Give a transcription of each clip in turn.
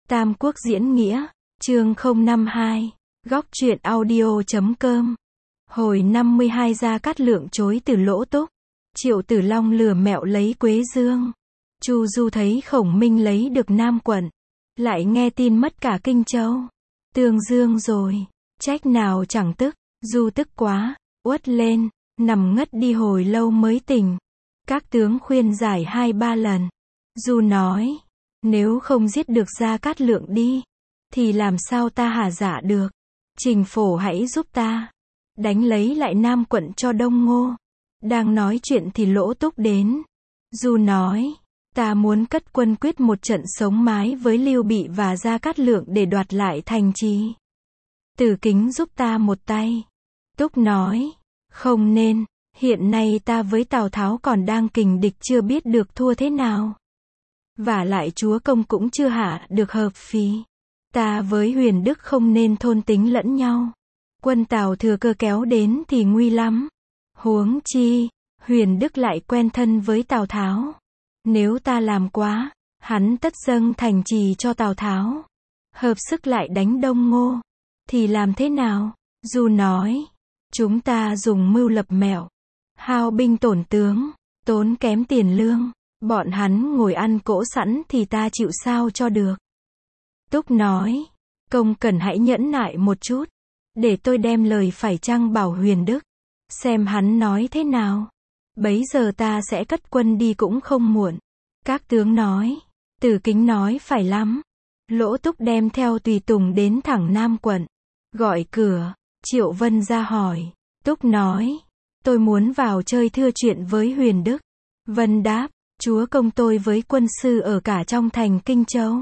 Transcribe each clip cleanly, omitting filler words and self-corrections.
Tam Quốc diễn nghĩa, chương 052, góc truyện audio.com. Hồi 52 Gia Cát Lượng chối từ Lỗ Túc. Triệu Tử Long lừa mẹo lấy Quế Dương. Chu Du thấy Khổng Minh lấy được Nam Quận, lại nghe tin mất cả Kinh Châu, Tương Dương rồi, trách nào chẳng tức. Du tức quá, uất lên, nằm ngất đi hồi lâu mới tỉnh. Các tướng khuyên giải 2-3 lần. Du nói, nếu không giết được Gia Cát Lượng đi, thì làm sao ta hả dạ được. Trình Phổ hãy giúp ta đánh lấy lại Nam Quận cho Đông Ngô. Đang nói chuyện thì Lỗ Túc đến. Du nói, ta muốn cất quân quyết một trận sống mái với Lưu Bị và Gia Cát Lượng để đoạt lại thành trì. Tử Kính giúp ta một tay. Túc nói, không nên, hiện nay ta với Tào Tháo còn đang kình địch chưa biết được thua thế nào. Vả lại chúa công cũng chưa hạ được hợp phí. Ta với Huyền Đức không nên thôn tính lẫn nhau. Quân Tào thừa cơ kéo đến thì nguy lắm. Huống chi, Huyền Đức lại quen thân với Tào Tháo. Nếu ta làm quá, hắn tất dâng thành trì cho Tào Tháo. Hợp sức lại đánh Đông Ngô, thì làm thế nào? Du nói, chúng ta dùng mưu lập mẹo, hao binh tổn tướng, tốn kém tiền lương. Bọn hắn ngồi ăn cỗ sẵn thì ta chịu sao cho được. Túc nói, công cần hãy nhẫn nại một chút, để tôi đem lời phải chăng bảo Huyền Đức, xem hắn nói thế nào. Bấy giờ ta sẽ cất quân đi cũng không muộn. Các tướng nói, Tử Kính nói phải lắm. Lỗ Túc đem theo tùy tùng đến thẳng Nam Quận. Gọi cửa, Triệu Vân ra hỏi. Túc nói, tôi muốn vào chơi thưa chuyện với Huyền Đức. Vân đáp, chúa công tôi với quân sư ở cả trong thành Kinh Châu,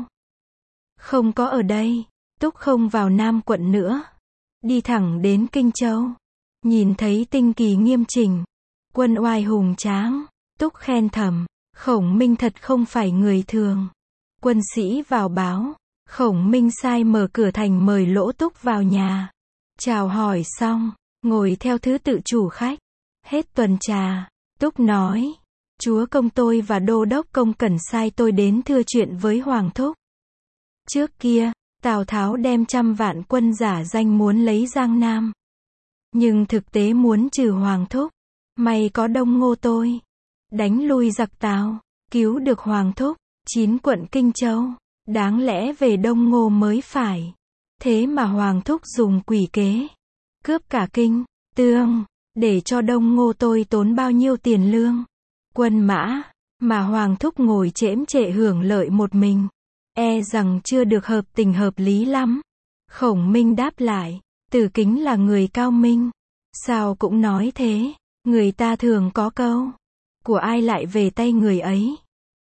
không có ở đây. Túc không vào Nam Quận nữa, đi thẳng đến Kinh Châu. Nhìn thấy tinh kỳ nghiêm chỉnh, quân oai hùng tráng, Túc khen thầm, Khổng Minh thật không phải người thường. Quân sĩ vào báo, Khổng Minh sai mở cửa thành mời Lỗ Túc vào nhà. Chào hỏi xong, ngồi theo thứ tự chủ khách. Hết tuần trà, Túc nói, chúa công tôi và đô đốc công cẩn sai tôi đến thưa chuyện với Hoàng thúc. Trước kia, Tào Tháo đem 100 vạn quân giả danh muốn lấy Giang Nam, nhưng thực tế muốn trừ Hoàng thúc. May có Đông Ngô tôi đánh lui giặc Tào, cứu được Hoàng thúc. 9 quận Kinh Châu, đáng lẽ về Đông Ngô mới phải. Thế mà Hoàng thúc dùng quỷ kế, cướp cả Kinh, Tương, để cho Đông Ngô tôi tốn bao nhiêu tiền lương, quân mã, mà Hoàng thúc ngồi chễm chệ hưởng lợi một mình. E rằng chưa được hợp tình hợp lý lắm. Khổng Minh đáp lại, Tử Kính là người cao minh, sao cũng nói thế. Người ta thường có câu, của ai lại về tay người ấy.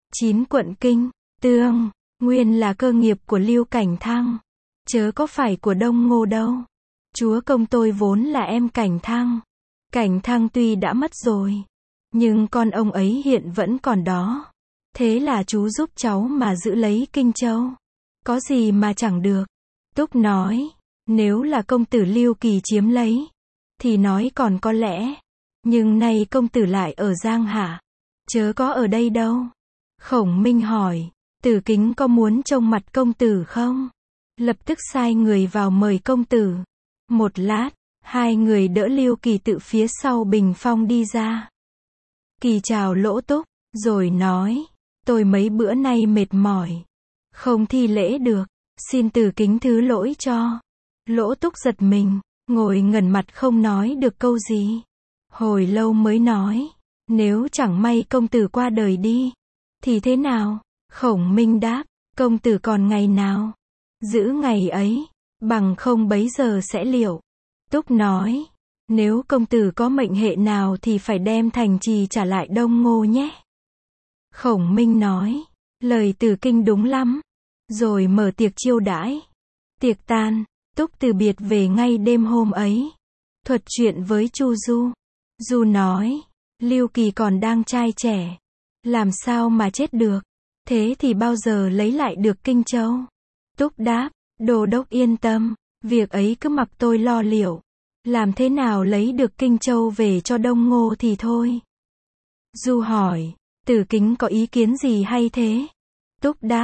9 quận Kinh, Tương, nguyên là cơ nghiệp của Lưu Cảnh Thăng, chớ có phải của Đông Ngô đâu. Chúa công tôi vốn là em Cảnh Thăng. Cảnh Thăng tuy đã mất rồi, nhưng con ông ấy hiện vẫn còn đó. Thế là chú giúp cháu mà giữ lấy Kinh Châu, có gì mà chẳng được. Túc nói, nếu là công tử Lưu Kỳ chiếm lấy, thì nói còn có lẽ. Nhưng nay công tử lại ở Giang Hạ, chớ có ở đây đâu. Khổng Minh hỏi, Tử Kính có muốn trông mặt công tử không? Lập tức sai người vào mời công tử. Một lát, 2 người đỡ Lưu Kỳ tự phía sau bình phong đi ra. Kỳ chào Lỗ Túc, rồi nói, tôi mấy bữa nay mệt mỏi, không thi lễ được, xin Tử Kính thứ lỗi cho. Lỗ Túc giật mình, ngồi ngẩn mặt không nói được câu gì. Hồi lâu mới nói, nếu chẳng may công tử qua đời đi, thì thế nào? Khổng Minh đáp, công tử còn ngày nào, giữ ngày ấy, bằng không bấy giờ sẽ liệu. Túc nói, nếu công tử có mệnh hệ nào thì phải đem thành trì trả lại Đông Ngô nhé. Khổng Minh nói, lời Từ Kinh đúng lắm. Rồi mở tiệc chiêu đãi. Tiệc tan, Túc từ biệt về ngay đêm hôm ấy. Thuật chuyện với Chu Du. Du nói, Lưu Kỳ còn đang trai trẻ, làm sao mà chết được. Thế thì bao giờ lấy lại được Kinh Châu? Túc đáp, đô đốc yên tâm, việc ấy cứ mặc tôi lo liệu. Làm thế nào lấy được Kinh Châu về cho Đông Ngô thì thôi. Du hỏi, Tử Kính có ý kiến gì hay thế? Túc đáp,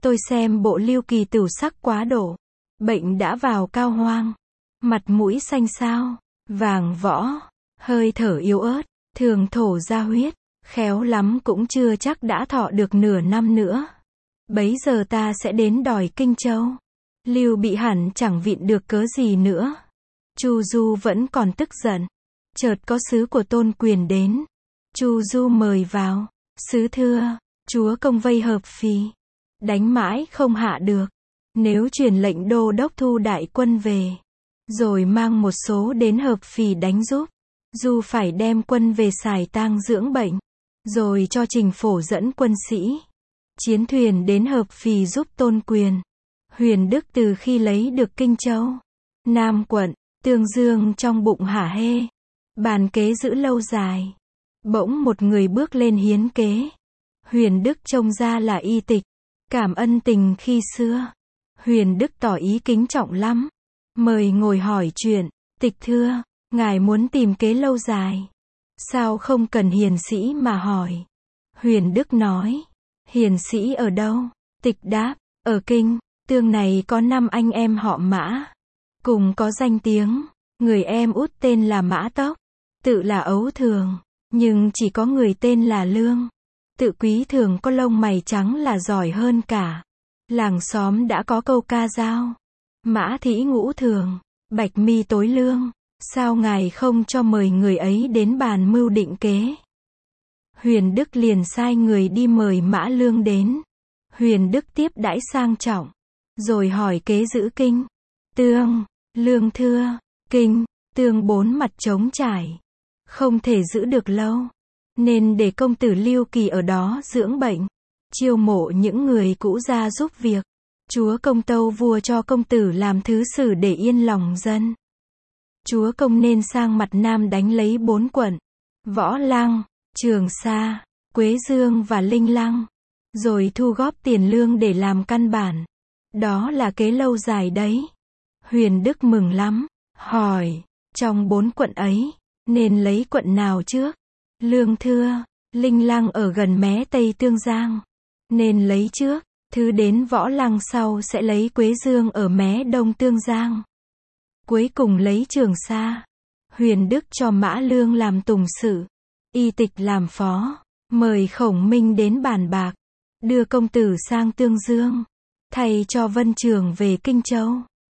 Tôi xem bộ Lưu Kỳ tửu sắc quá độ. Bệnh đã vào cao hoang. Mặt mũi xanh xao, vàng võ, hơi thở yếu ớt, thường thổ ra huyết. Khéo lắm cũng chưa chắc đã thọ được nửa năm nữa. Bấy giờ ta sẽ đến đòi Kinh Châu. Lưu Bị hẳn chẳng vịn được cớ gì nữa. Chu Du vẫn còn tức giận. Chợt có sứ của Tôn Quyền đến. Chu Du mời vào. Sứ thưa, chúa công vây Hợp Phì. Đánh mãi không hạ được. Nếu truyền lệnh đô đốc thu đại quân về, rồi mang một số đến Hợp Phì đánh giúp, Du phải đem quân về Sài Tang dưỡng bệnh, rồi cho Trình Phổ dẫn quân sĩ, chiến thuyền đến Hợp Phì giúp Tôn Quyền. Huyền Đức từ khi lấy được Kinh Châu, Nam quận, Tương Dương trong bụng hả hê, bàn kế giữ lâu dài. Bỗng một người bước lên hiến kế. Huyền Đức trông ra là Y Tịch, cảm ân tình khi xưa. Huyền Đức tỏ ý kính trọng lắm, mời ngồi hỏi chuyện. Tịch thưa, ngài muốn tìm kế lâu dài, sao không cần hiền sĩ mà hỏi? Huyền Đức nói, hiền sĩ ở đâu? Tịch đáp, ở Kinh, Tương này có 5 anh em họ Mã, cùng có danh tiếng. Người em út tên là Mã Tốc, tự là ấu thường, nhưng chỉ có người tên là Lương, tự quý thường có lông mày trắng là giỏi hơn cả. Làng xóm đã có câu ca dao, Mã Thĩ Ngũ Thường, Bạch Mi Tối Lương. Sao ngài không cho mời người ấy đến bàn mưu định kế? Huyền Đức liền sai người đi mời Mã Lương đến. Huyền Đức tiếp đãi sang trọng, rồi hỏi kế giữ Kinh. Tương, Lương thưa, Kinh, Tương 4 mặt trống trải, không thể giữ được lâu, nên để công tử Lưu Kỳ ở đó dưỡng bệnh, chiêu mộ những người cũ ra giúp việc. Chúa công tâu vua cho công tử làm thứ sử để yên lòng dân. Chúa công nên sang mặt Nam đánh lấy 4 quận, Võ Lăng, Trường Sa, Quế Dương và Linh Lăng, rồi thu góp tiền lương để làm căn bản. Đó là kế lâu dài đấy. Huyền Đức mừng lắm, hỏi, trong 4 quận ấy, nên lấy quận nào trước? Lương thưa, Linh Lăng ở gần mé Tây Tương Giang, nên lấy trước. Thứ đến Võ Lăng sau sẽ lấy Quế Dương ở mé Đông Tương Giang. Cuối cùng lấy Trường Sa. Huyền Đức cho Mã Lương làm tùng sự, Y Tịch làm phó, mời Khổng Minh đến bàn bạc, đưa công tử sang Tương Dương, thay cho Vân Trường về Kinh Châu,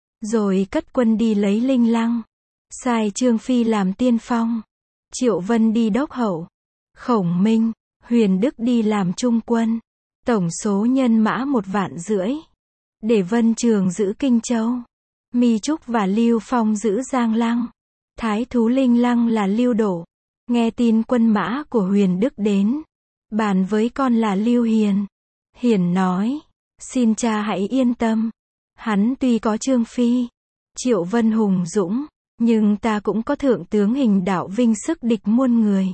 rồi cất quân đi lấy Linh Lăng, sai Trương Phi làm tiên phong, Triệu Vân đi đốc hậu, Khổng Minh, Huyền Đức đi làm trung quân, tổng số nhân mã 1,5 vạn, để Vân Trường giữ Kinh Châu, Mi Trúc và Lưu Phong giữ Giang Lăng, thái thú Linh Lăng là Lưu Đổ. Nghe tin quân mã của Huyền Đức đến, bàn với con là Lưu Hiền. Hiền nói, xin cha hãy yên tâm, hắn tuy có Trương Phi, Triệu Vân hùng dũng, nhưng ta cũng có thượng tướng Hình Đạo Vinh sức địch muôn người,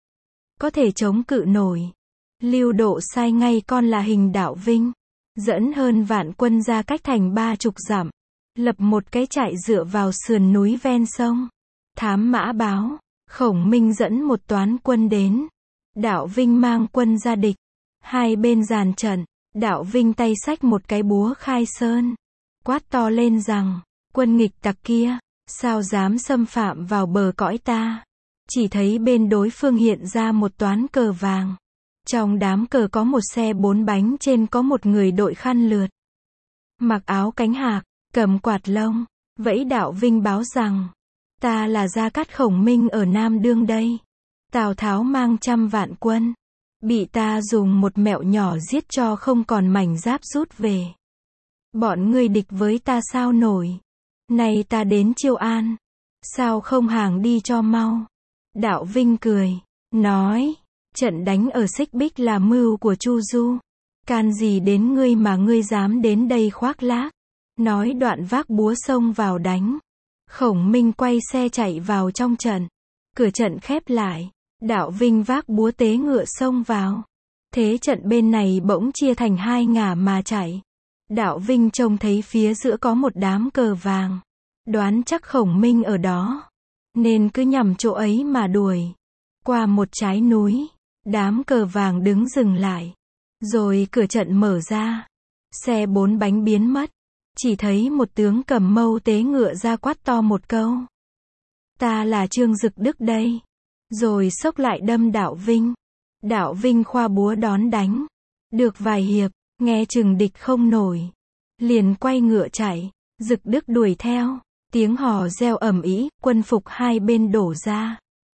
có thể chống cự nổi. Lưu Độ sai ngay con là Hình Đạo Vinh, dẫn hơn vạn quân ra cách thành 30 dặm, lập một cái trại dựa vào sườn núi ven sông. Thám mã báo, Khổng Minh dẫn một toán quân đến. Đạo Vinh mang quân ra địch. Hai bên dàn trận, Đạo Vinh tay xách một cái búa khai sơn, quát to lên rằng, quân nghịch tặc kia, sao dám xâm phạm vào bờ cõi ta? Chỉ thấy bên đối phương hiện ra một toán cờ vàng. Trong đám cờ có một xe 4 bánh, trên có một người đội khăn lượt, mặc áo cánh hạc, cầm quạt lông, vẫy. Đạo Vinh báo rằng, ta là Gia Cát Khổng Minh ở Nam Đương đây. Tào Tháo mang 100 vạn quân, bị ta dùng một mẹo nhỏ giết cho không còn mảnh giáp rút về. Bọn ngươi địch với ta sao nổi? Nay ta đến chiêu an, sao không hàng đi cho mau? Đạo Vinh cười, nói, trận đánh ở Xích Bích là mưu của Chu Du, can gì đến ngươi mà ngươi dám đến đây khoác lác? Nói đoạn vác búa xông vào đánh. Khổng Minh quay xe chạy vào trong trận, cửa trận khép lại. Đạo Vinh vác búa tế ngựa xông vào, thế trận bên này bỗng chia thành 2 ngả mà chạy. Đạo Vinh trông thấy phía giữa có một đám cờ vàng, đoán chắc Khổng Minh ở đó, nên cứ nhằm chỗ ấy mà đuổi. Qua một trái núi, đám cờ vàng đứng dừng lại, rồi cửa trận mở ra. Xe 4 bánh biến mất. Chỉ thấy một tướng cầm mâu tế ngựa ra quát to một câu. Ta là Trương Dực Đức đây. Rồi xốc lại đâm Đạo Vinh. Đạo Vinh khoa búa đón đánh. Được vài hiệp, nghe chừng địch không nổi. Liền quay ngựa chạy. Dực Đức đuổi theo. Tiếng hò reo ầm ĩ, quân phục hai bên đổ ra.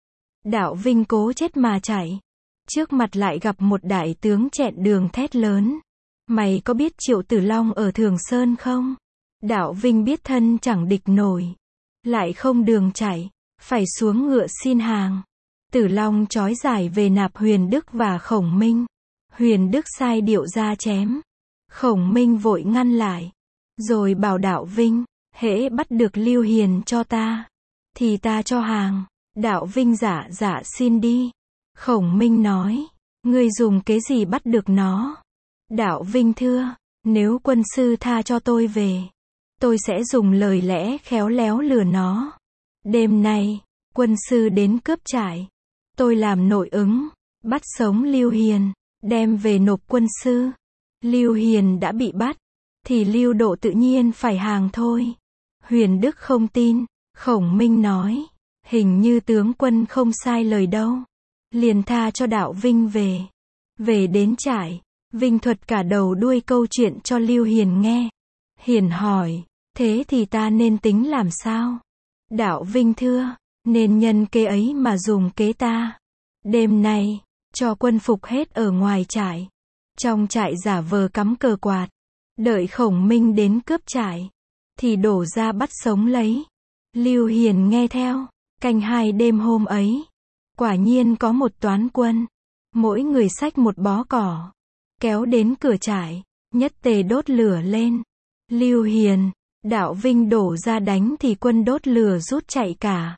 Đạo Vinh cố chết mà chạy. Trước mặt lại gặp một đại tướng chẹn đường thét lớn. Mày có biết Triệu Tử Long ở Thường Sơn không? Đạo Vinh biết thân chẳng địch nổi. Lại không đường chạy. Phải xuống ngựa xin hàng. Tử Long trói giải về nạp Huyền Đức và Khổng Minh. Huyền Đức sai điệu ra chém. Khổng Minh vội ngăn lại. Rồi bảo Đạo Vinh, hễ bắt được Lưu Hiền cho ta, thì ta cho hàng. Đạo Vinh dạ dạ xin đi. Khổng Minh nói, ngươi dùng kế gì bắt được nó? Đạo Vinh thưa, nếu quân sư tha cho tôi về, tôi sẽ dùng lời lẽ khéo léo lừa nó. Đêm nay, quân sư đến cướp trại. Tôi làm nội ứng, bắt sống Lưu Hiền, đem về nộp quân sư. Lưu Hiền đã bị bắt, thì Lưu Độ tự nhiên phải hàng thôi. Huyền Đức không tin. Khổng Minh nói, hình như tướng quân không sai lời đâu. Liền tha cho Đạo Vinh về. Về đến trại, Vinh thuật cả đầu đuôi câu chuyện cho Lưu Hiền nghe. Hiền hỏi, thế thì ta nên tính làm sao? Đạo Vinh thưa, nên nhân kế ấy mà dùng kế ta. Đêm nay, cho quân phục hết ở ngoài trại. Trong trại giả vờ cắm cờ quạt. Đợi Khổng Minh đến cướp trại, thì đổ ra bắt sống lấy. Lưu Hiền nghe theo. Canh 2 đêm hôm ấy, quả nhiên có một toán quân. Mỗi người xách một bó cỏ. Kéo đến cửa trại, nhất tề đốt lửa lên. Lưu Hiền, Đạo Vinh đổ ra đánh thì quân đốt lửa rút chạy cả.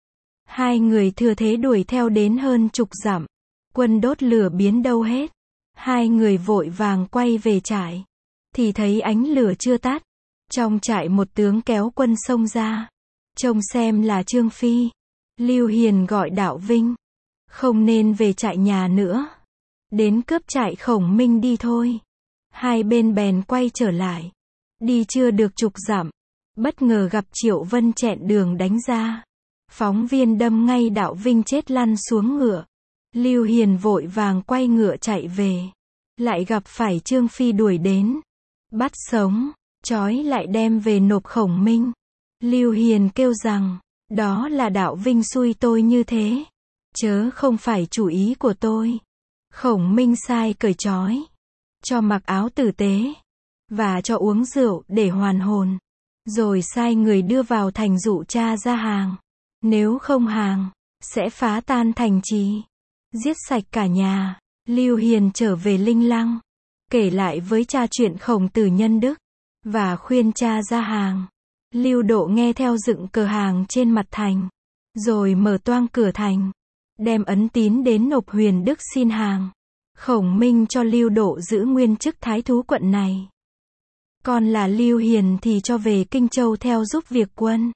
Hai người thừa thế đuổi theo đến hơn chục dặm. Quân đốt lửa biến đâu hết. Hai người vội vàng quay về trại. Thì thấy ánh lửa chưa tắt. Trong trại một tướng kéo quân xông ra. Trông xem là Trương Phi. Lưu Hiền gọi Đạo Vinh. Không nên về trại nhà nữa. Đến cướp trại Khổng Minh đi thôi. Hai bên bèn quay trở lại. Đi chưa được chục dặm. Bất ngờ gặp Triệu Vân chẹn đường đánh ra. Phóng viên đâm ngay Đạo Vinh chết lăn xuống ngựa. Lưu Hiền vội vàng quay ngựa chạy về. Lại gặp phải Trương Phi đuổi đến. Bắt sống, trói lại đem về nộp Khổng Minh. Lưu Hiền kêu rằng, đó là Đạo Vinh xui tôi như thế. Chớ không phải chủ ý của tôi. Khổng Minh sai cởi trói. Cho mặc áo tử tế. Và cho uống rượu để hoàn hồn. Rồi sai người đưa vào thành dụ cha ra hàng. Nếu không hàng, sẽ phá tan thành trì. Giết sạch cả nhà. Lưu Hiền trở về Linh Lăng. Kể lại với cha chuyện Khổng Tử nhân đức. Và khuyên cha ra hàng. Lưu Độ nghe theo dựng cờ hàng trên mặt thành. Rồi mở toang cửa thành. Đem ấn tín đến nộp Huyền Đức xin hàng. Khổng Minh cho Lưu Độ giữ nguyên chức thái thú quận này. Còn là Lưu Hiền thì cho về Kinh Châu theo giúp việc quân.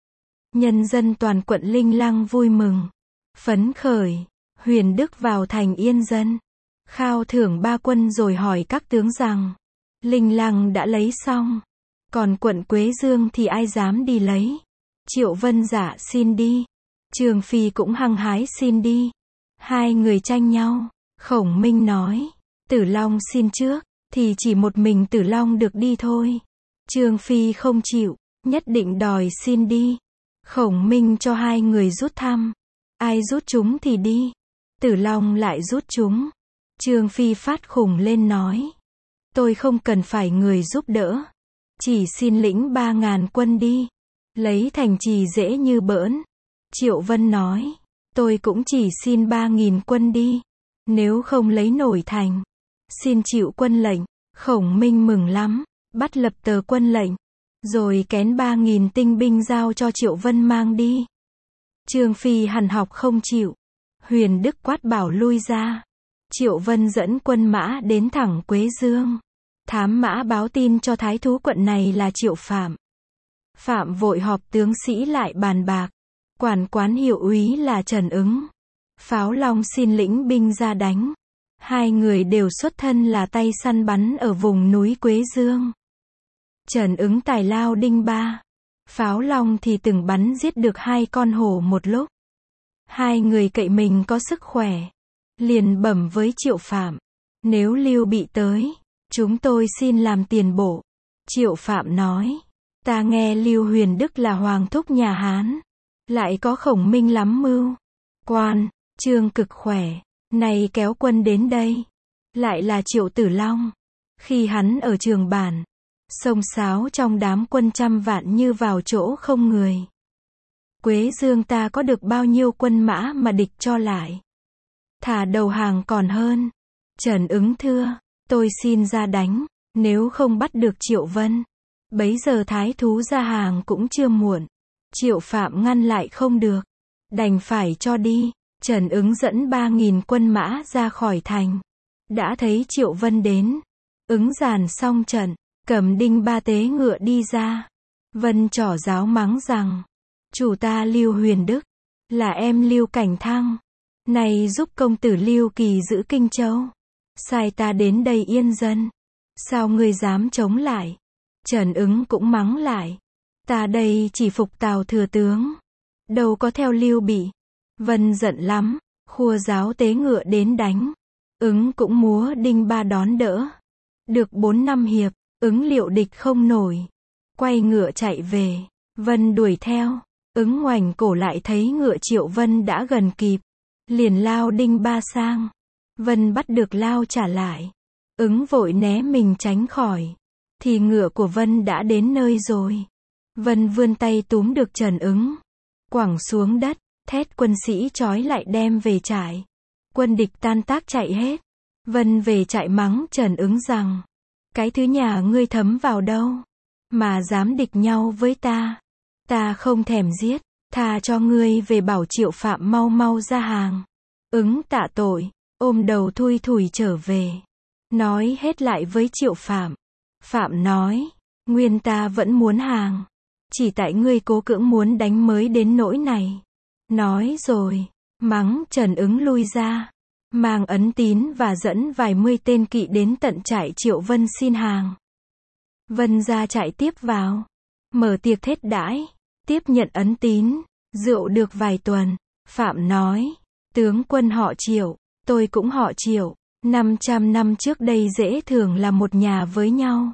Nhân dân toàn quận Linh Lăng vui mừng. Phấn khởi. Huyền Đức vào thành yên dân. Khao thưởng 3 quân rồi hỏi các tướng rằng. Linh Lăng đã lấy xong. Còn quận Quế Dương thì ai dám đi lấy? Triệu Vân dạ xin đi. Trương Phi cũng hăng hái xin đi. Hai người tranh nhau. Khổng Minh nói. Tử Long xin trước. Thì chỉ một mình Tử Long được đi thôi. Trương Phi không chịu. Nhất định đòi xin đi. Khổng Minh cho hai người rút thăm. Ai rút chúng thì đi. Tử Long lại rút chúng. Trương Phi phát khủng lên nói. Tôi không cần phải người giúp đỡ. Chỉ xin lĩnh 3.000 quân đi. Lấy thành trì dễ như bỡn. Triệu Vân nói. Tôi cũng chỉ xin 3.000 quân đi. Nếu không lấy nổi thành. Xin chịu quân lệnh. Khổng Minh mừng lắm. Bắt lập tờ quân lệnh. Rồi kén 3.000 tinh binh giao cho Triệu Vân mang đi. Trương Phi hằn học không chịu. Huyền Đức quát bảo lui ra. Triệu Vân dẫn quân mã đến thẳng Quế Dương. Thám mã báo tin cho thái thú quận này là Triệu Phạm. Phạm vội họp tướng sĩ lại bàn bạc. Quản quán hiệu úy là Trần Ứng. Pháo Long xin lĩnh binh ra đánh. Hai người đều xuất thân là tay săn bắn ở vùng núi Quế Dương. Trần Ứng tài lao đinh ba. Pháo long thì từng bắn giết được 2 con hổ một lúc. Hai người cậy mình có sức khỏe. Liền bẩm với Triệu Phạm. Nếu Lưu Bị tới, chúng tôi xin làm tiền bộ. Triệu Phạm nói. Ta nghe Lưu Huyền Đức là hoàng thúc nhà Hán. Lại có Khổng Minh lắm mưu. Quan, Trương cực khỏe. Nay kéo quân đến đây. Lại là Triệu Tử Long. Khi hắn ở Trường Bản, xông xáo trong đám quân trăm vạn như vào chỗ không người. Quế Dương ta có được bao nhiêu quân mã mà địch cho lại. Thả đầu hàng còn hơn. Trần Ứng thưa, tôi xin ra đánh, nếu không bắt được Triệu Vân. Bấy giờ thái thú ra hàng cũng chưa muộn. Triệu Phạm ngăn lại không được. Đành phải cho đi. Trần Ứng dẫn 3.000 quân mã ra khỏi thành. Đã thấy Triệu Vân đến. Ứng dàn xong trận, cầm đinh ba tế ngựa đi ra. Vân trỏ giáo mắng rằng, chủ ta Lưu Huyền Đức, là em Lưu Cảnh Thăng. Này giúp công tử Lưu Kỳ giữ Kinh Châu. Sai ta đến đây yên dân. Sao ngươi dám chống lại? Trần Ứng cũng mắng lại. Ta đây chỉ phục Tào thừa tướng. Đâu có theo Lưu Bị. Vân giận lắm, khua giáo tế ngựa đến đánh. Ứng cũng múa đinh ba đón đỡ. Được 4-5 hiệp, Ứng liệu địch không nổi. Quay ngựa chạy về. Vân đuổi theo. Ứng ngoảnh cổ lại thấy ngựa Triệu Vân đã gần kịp. Liền lao đinh ba sang. Vân bắt được lao trả lại. Ứng vội né mình tránh khỏi. Thì ngựa của Vân đã đến nơi rồi. Vân vươn tay túm được Trần Ứng. Quẳng xuống đất, thét quân sĩ trói lại đem về trại. Quân địch tan tác chạy hết. Vân về trại mắng Trần Ứng rằng, cái thứ nhà ngươi thấm vào đâu, mà dám địch nhau với ta. Ta không thèm giết, tha cho ngươi về bảo Triệu Phạm mau mau ra hàng. Ứng tạ tội, ôm đầu thui thủi trở về. Nói hết lại với Triệu Phạm. Phạm nói, nguyên ta vẫn muốn hàng. Chỉ tại ngươi cố cưỡng muốn đánh mới đến nỗi này. Nói rồi, mắng Trần Ứng lui ra. Mang ấn tín và dẫn vài mươi tên kỵ đến tận trại Triệu Vân xin hàng. Vân ra trại tiếp vào. Mở tiệc thết đãi. Tiếp nhận ấn tín. Rượu được vài tuần. Phạm nói, tướng quân họ Triệu, tôi cũng họ Triệu. 500 năm trước đây dễ thường là một nhà với nhau.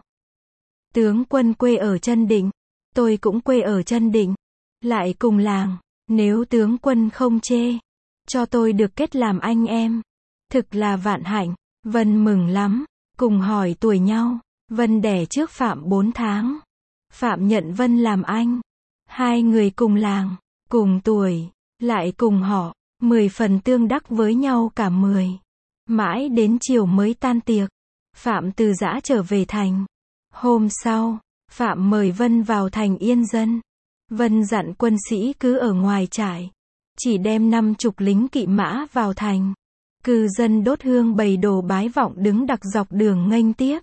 Tướng quân quê ở Trân Định. Tôi cũng quê ở Trân Định. Lại cùng làng. Nếu tướng quân không chê, cho tôi được kết làm anh em. Thực là vạn hạnh. Vân mừng lắm. Cùng hỏi tuổi nhau. Vân đẻ trước Phạm 4 tháng. Phạm nhận Vân làm anh. Hai người cùng làng, cùng tuổi, lại cùng họ. 10 phần tương đắc với nhau cả 10. Mãi đến chiều mới tan tiệc. Phạm từ giã trở về thành. Hôm sau, Phạm mời Vân vào thành yên dân. Vân dặn quân sĩ cứ ở ngoài trại. Chỉ đem 50 lính kỵ mã vào thành. Cư dân đốt hương bày đồ bái vọng đứng đặc dọc đường nghênh tiếp.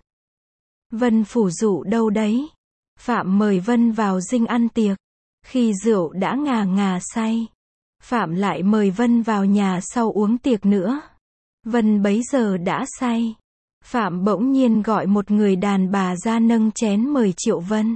Vân phủ dụ đâu đấy. Phạm mời Vân vào dinh ăn tiệc. Khi rượu đã ngà ngà say, Phạm lại mời Vân vào nhà sau uống tiệc nữa. Vân bấy giờ đã say. Phạm bỗng nhiên gọi một người đàn bà ra nâng chén mời Triệu Vân.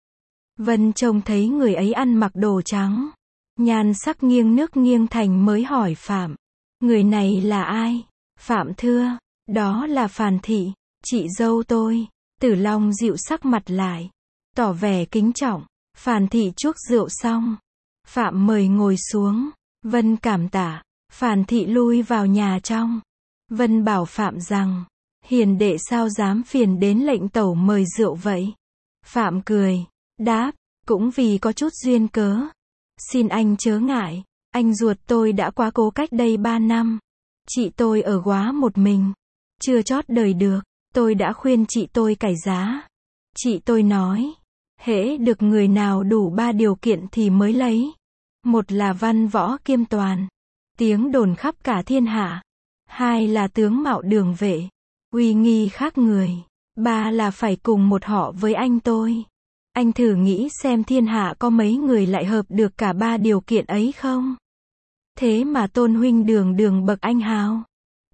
Vân trông thấy người ấy ăn mặc đồ trắng, nhan sắc nghiêng nước nghiêng thành mới hỏi Phạm, người này là ai? Phạm thưa, đó là Phàn Thị, chị dâu tôi. Tử Long dịu sắc mặt lại, tỏ vẻ kính trọng. Phàn Thị chuốc rượu xong, Phạm mời ngồi xuống. Vân cảm tạ. Phàn Thị lui vào nhà trong. Vân bảo Phạm rằng, hiền đệ sao dám phiền đến lệnh tẩu mời rượu vậy? Phạm cười, đáp, cũng vì có chút duyên cớ. Xin anh chớ ngại, anh ruột tôi đã quá cố cách đây 3 năm. Chị tôi ở góa một mình, chưa chót đời được. Tôi đã khuyên chị tôi cải giá. Chị tôi nói, hễ được người nào đủ 3 điều kiện thì mới lấy. Một là văn võ kiêm toàn, tiếng đồn khắp cả thiên hạ. 2 là tướng mạo đường vệ, uy nghi khác người. 3 là phải cùng một họ với anh tôi. Anh thử nghĩ xem thiên hạ có mấy người lại hợp được cả 3 điều kiện ấy không? Thế mà tôn huynh đường đường bậc anh hào.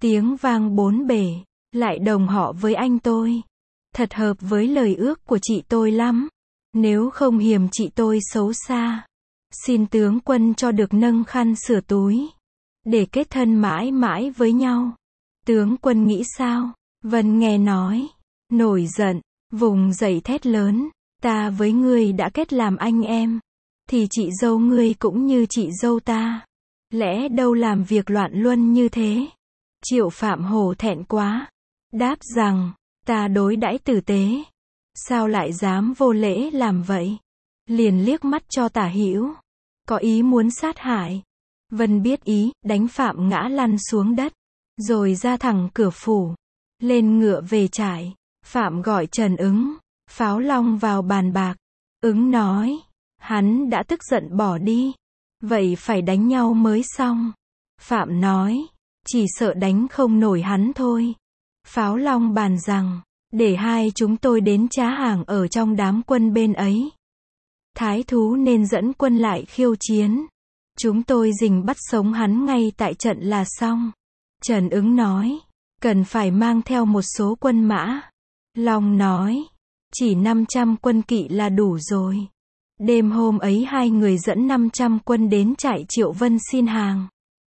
tiếng vang bốn bể, lại đồng họ với anh tôi. Thật hợp với lời ước của chị tôi lắm. Nếu không hiềm chị tôi xấu xa, xin tướng quân cho được nâng khăn sửa túi, để kết thân mãi mãi với nhau. Tướng quân nghĩ sao? Vân nghe nói, nổi giận, vùng dậy thét lớn, ta với ngươi đã kết làm anh em, thì chị dâu ngươi cũng như chị dâu ta. Lẽ đâu làm việc loạn luân như thế? Triệu Phạm hổ thẹn quá, đáp rằng, ta đối đãi tử tế, sao lại dám vô lễ làm vậy? Liền liếc mắt cho Tả Hữu, có ý muốn sát hại. Vân biết ý, đánh Phạm ngã lăn xuống đất, rồi ra thẳng cửa phủ, lên ngựa về trại. Phạm gọi Trần Ứng, Pháo Long vào bàn bạc. Ứng nói, hắn đã tức giận bỏ đi, vậy phải đánh nhau mới xong. Phạm nói, chỉ sợ đánh không nổi hắn thôi. Pháo Long bàn rằng, để hai chúng tôi đến trá hàng ở trong đám quân bên ấy. Thái thú nên dẫn quân lại khiêu chiến. Chúng tôi rình bắt sống hắn ngay tại trận là xong. Trần Ứng nói, cần phải mang theo một số quân mã. Long nói, chỉ 500 quân kỵ là đủ rồi. Đêm hôm ấy hai người dẫn 500 quân đến trại Triệu Vân xin hàng.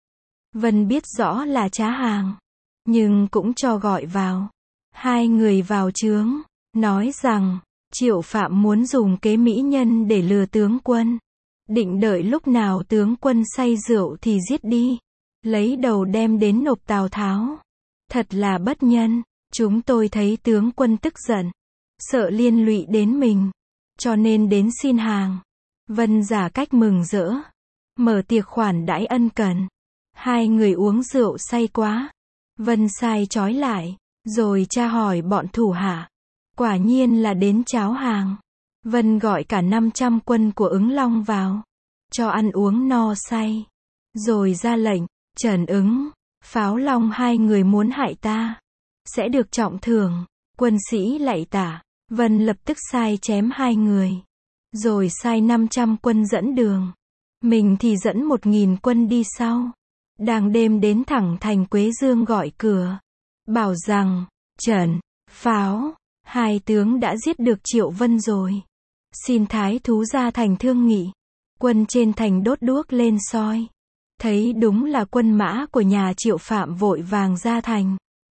Vân biết rõ là trá hàng, nhưng cũng cho gọi vào. Hai người vào trướng, nói rằng, Triệu Phạm muốn dùng kế mỹ nhân để lừa tướng quân. Định đợi lúc nào tướng quân say rượu thì giết đi, lấy đầu đem đến nộp Tào Tháo. Thật là bất nhân, chúng tôi thấy tướng quân tức giận, sợ liên lụy đến mình, cho nên đến xin hàng. Vân giả cách mừng rỡ, mở tiệc khoản đãi ân cần. Hai người uống rượu say quá, Vân sai trói lại, rồi tra hỏi bọn thủ hạ. Quả nhiên là đến cháo hàng. Vân gọi cả 500 quân của Ứng Long vào, cho ăn uống no say, rồi ra lệnh, Trần Ứng, Pháo Long hai người muốn hại ta, sẽ được trọng thưởng. Quân sĩ lạy tả, Vân lập tức sai chém hai người, rồi sai 500 quân dẫn đường. Mình thì dẫn 1000 quân đi sau. Đang đêm đến thẳng thành Quế Dương gọi cửa, bảo rằng, Trần, Pháo, hai tướng đã giết được Triệu Vân rồi. Xin thái thú ra thành thương nghị. Quân trên thành đốt đuốc lên soi. Thấy đúng là quân mã của nhà Triệu Phạm vội vàng ra thành.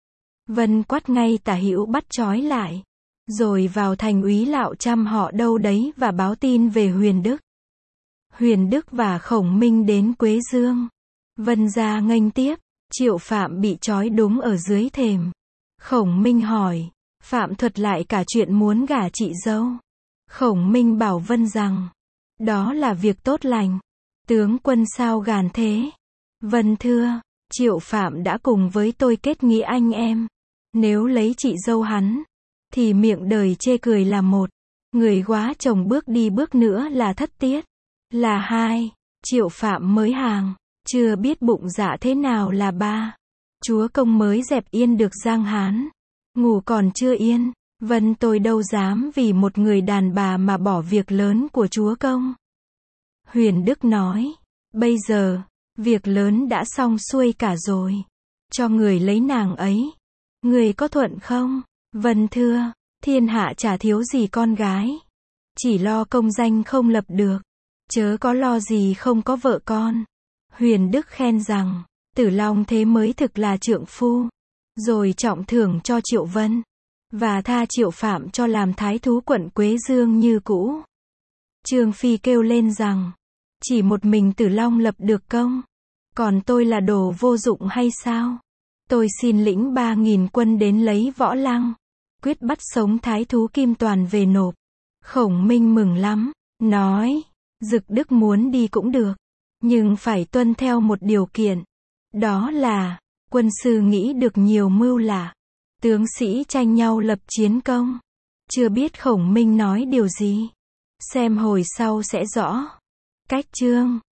Vân quát ngay Tả Hữu bắt trói lại. Rồi vào thành úy Lạo chăm họ đâu đấy và báo tin về Huyền Đức. Huyền Đức và Khổng Minh đến Quế Dương. Vân ra nghênh tiếp. Triệu Phạm bị trói đúng ở dưới thềm. Khổng Minh hỏi. Phạm thuật lại cả chuyện muốn gả chị dâu. Khổng Minh bảo Vân rằng, đó là việc tốt lành. Tướng quân sao gàn thế? Vân thưa, Triệu Phạm đã cùng với tôi kết nghĩa anh em. Nếu lấy chị dâu hắn, thì miệng đời chê cười là một. Người góa chồng bước đi bước nữa là thất tiết. Là hai, Triệu Phạm mới hàng. Chưa biết bụng dạ thế nào là ba. Chúa công mới dẹp yên được Giang Hán. Ngủ còn chưa yên. Vân tôi đâu dám vì một người đàn bà mà bỏ việc lớn của chúa công. Huyền Đức nói, bây giờ, việc lớn đã xong xuôi cả rồi. Cho người lấy nàng ấy. Người có thuận không? Vân thưa, thiên hạ chả thiếu gì con gái. Chỉ lo công danh không lập được. Chớ có lo gì không có vợ con. Huyền Đức khen rằng, Tử Long thế mới thực là trượng phu. Rồi trọng thưởng cho Triệu Vân. Và tha Triệu Phạm cho làm thái thú quận Quế Dương như cũ. Trương Phi kêu lên rằng, chỉ một mình Tử Long lập được công. Còn tôi là đồ vô dụng hay sao? Tôi xin lĩnh 3000 quân đến lấy Võ Lăng. Quyết bắt sống thái thú Kim Toàn về nộp. Khổng Minh mừng lắm, nói, Dực Đức muốn đi cũng được. Nhưng phải tuân theo một điều kiện. Đó là, quân sư nghĩ được nhiều mưu lạ. Tướng sĩ tranh nhau lập chiến công. Chưa biết Khổng Minh nói điều gì. Xem hồi sau sẽ rõ. Cách chương